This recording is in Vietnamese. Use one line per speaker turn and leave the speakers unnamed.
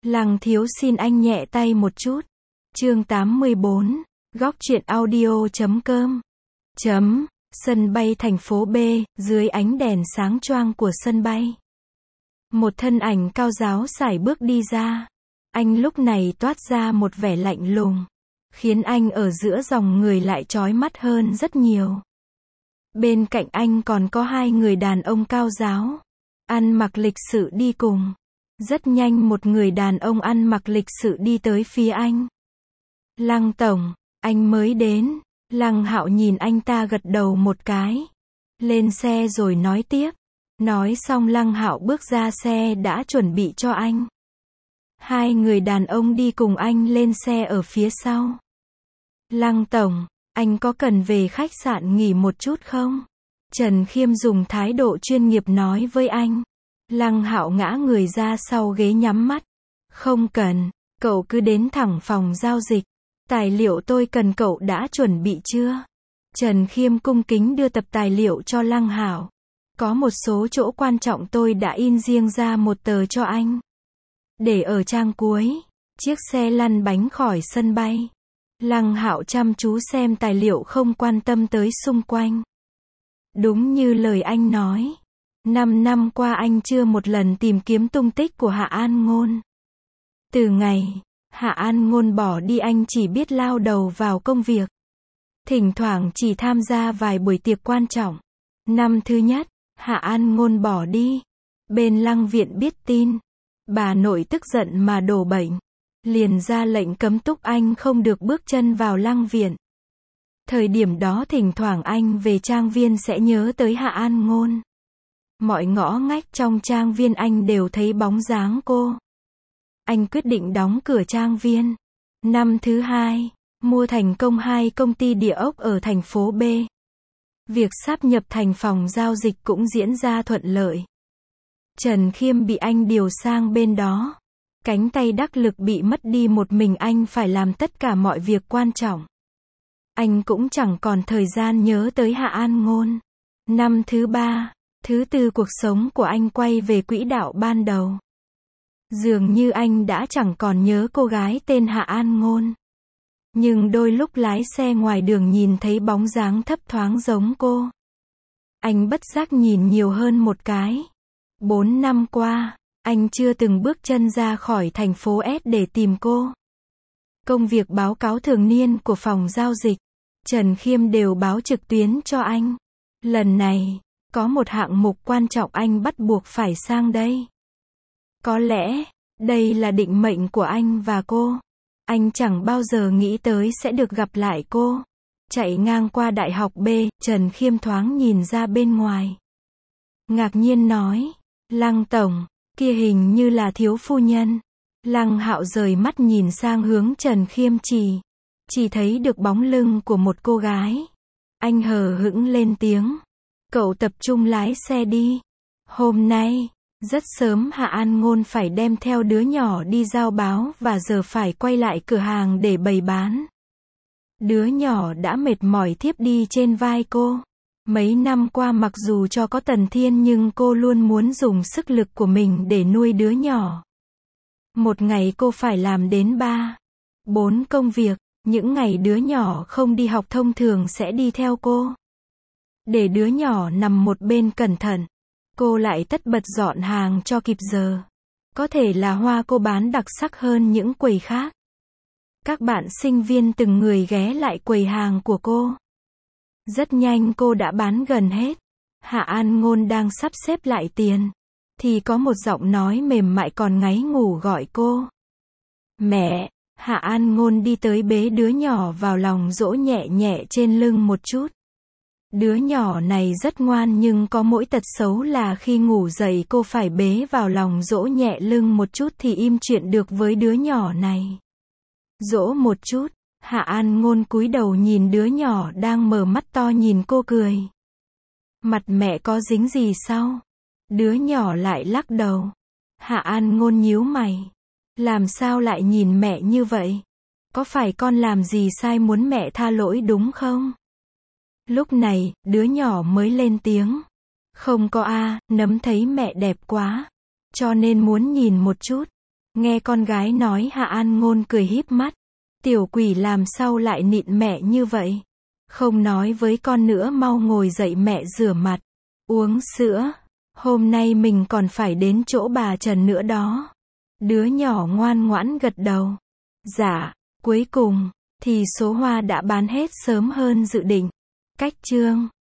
Lăng thiếu xin anh nhẹ tay một chút. Chương 84, góc truyện audio.com. Sân bay thành phố B, dưới ánh đèn sáng choang của sân bay. Một thân ảnh cao ráo sải bước đi ra. Anh lúc này toát ra một vẻ lạnh lùng, khiến anh ở giữa dòng người lại chói mắt hơn rất nhiều. Bên cạnh anh còn có hai người đàn ông cao ráo, ăn mặc lịch sự đi cùng. Rất nhanh một người đàn ông ăn mặc lịch sự đi tới phía anh. Lăng tổng, anh mới đến. Lăng Hạo nhìn anh ta gật đầu một cái. Lên xe rồi nói tiếp. Nói xong Lăng Hạo bước ra xe đã chuẩn bị cho anh. Hai người đàn ông đi cùng anh lên xe ở phía sau. Lăng tổng, anh có cần về khách sạn nghỉ một chút không? Trần Khiêm dùng thái độ chuyên nghiệp nói với anh. Lăng Hạo ngã người ra sau ghế nhắm mắt. Không cần, cậu cứ đến thẳng phòng giao dịch. Tài liệu tôi cần cậu đã chuẩn bị chưa? Trần Khiêm cung kính đưa tập tài liệu cho Lăng Hạo. Có một số chỗ quan trọng tôi đã in riêng ra một tờ cho anh. Để ở trang cuối. Chiếc xe lăn bánh khỏi sân bay. Lăng Hạo chăm chú xem tài liệu không quan tâm tới xung quanh. Đúng như lời anh nói. 5 năm qua anh chưa một lần tìm kiếm tung tích của Hạ An Ngôn. Từ ngày Hạ An Ngôn bỏ đi anh chỉ biết lao đầu vào công việc. Thỉnh thoảng chỉ tham gia vài buổi tiệc quan trọng. Năm thứ nhất, Hạ An Ngôn bỏ đi. Bên Lăng viện biết tin. Bà nội tức giận mà đổ bệnh. Liền ra lệnh cấm túc anh không được bước chân vào Lăng viện. Thời điểm đó thỉnh thoảng anh về trang viên sẽ nhớ tới Hạ An Ngôn. Mọi ngõ ngách trong trang viên anh đều thấy bóng dáng cô. Anh quyết định đóng cửa trang viên. Năm thứ hai, mua thành công 2 công ty địa ốc ở thành phố B. Việc sáp nhập thành phòng giao dịch cũng diễn ra thuận lợi. Trần Khiêm bị anh điều sang bên đó. Cánh tay đắc lực bị mất đi, một mình anh phải làm tất cả mọi việc quan trọng. Anh cũng chẳng còn thời gian nhớ tới Hạ An Ngôn. Năm thứ ba, thứ tư cuộc sống của anh quay về quỹ đạo ban đầu. Dường như anh đã chẳng còn nhớ cô gái tên Hạ An Ngôn. Nhưng đôi lúc lái xe ngoài đường nhìn thấy bóng dáng thấp thoáng giống cô. Anh bất giác nhìn nhiều hơn một cái. 4 năm qua, anh chưa từng bước chân ra khỏi thành phố S để tìm cô. Công việc báo cáo thường niên của phòng giao dịch, Trần Khiêm đều báo trực tuyến cho anh. Lần này, có một hạng mục quan trọng anh bắt buộc phải sang đây. Có lẽ, đây là định mệnh của anh và cô. Anh chẳng bao giờ nghĩ tới sẽ được gặp lại cô. Chạy ngang qua đại học B, Trần Khiêm thoáng nhìn ra bên ngoài. Ngạc nhiên nói, Lăng tổng, kia hình như là thiếu phu nhân. Lăng Hạo rời mắt nhìn sang hướng Trần Khiêm chỉ thấy được bóng lưng của một cô gái. Anh hờ hững lên tiếng. Cậu tập trung lái xe đi. Hôm nay, rất sớm Hạ An Ngôn phải đem theo đứa nhỏ đi giao báo và giờ phải quay lại cửa hàng để bày bán. Đứa nhỏ đã mệt mỏi thiếp đi trên vai cô. Mấy năm qua mặc dù cho có Tần Thiên nhưng cô luôn muốn dùng sức lực của mình để nuôi đứa nhỏ. Một ngày cô phải làm đến 3-4 công việc. Những ngày đứa nhỏ không đi học thông thường sẽ đi theo cô. Để đứa nhỏ nằm một bên cẩn thận. Cô lại tất bật dọn hàng cho kịp giờ. Có thể là hoa cô bán đặc sắc hơn những quầy khác. Các bạn sinh viên từng người ghé lại quầy hàng của cô. Rất nhanh cô đã bán gần hết. Hạ An Ngôn đang sắp xếp lại tiền. Thì có một giọng nói mềm mại còn ngáy ngủ gọi cô. Mẹ! Hạ An Ngôn đi tới bế đứa nhỏ vào lòng dỗ nhẹ nhẹ trên lưng một chút. Đứa nhỏ này rất ngoan nhưng có mỗi tật xấu là khi ngủ dậy cô phải bế vào lòng dỗ nhẹ lưng một chút thì im chuyện được với đứa nhỏ này. Dỗ một chút, Hạ An Ngôn cúi đầu nhìn đứa nhỏ đang mở mắt to nhìn cô cười. Mặt mẹ có dính gì sao? Đứa nhỏ lại lắc đầu. Hạ An Ngôn nhíu mày. Làm sao lại nhìn mẹ như vậy? Có phải con làm gì sai muốn mẹ tha lỗi đúng không? Lúc này, đứa nhỏ mới lên tiếng. Không có a, Nấm thấy mẹ đẹp quá. Cho nên muốn nhìn một chút. Nghe con gái nói Hạ An Ngôn cười híp mắt. Tiểu quỷ làm sao lại nịn mẹ như vậy? Không nói với con nữa, mau ngồi dậy, mẹ rửa mặt, uống sữa. Hôm nay mình còn phải đến chỗ bà Trần nữa đó. Đứa nhỏ ngoan ngoãn gật đầu. Dạ, cuối cùng thì số hoa đã bán hết sớm hơn dự định. Cách chương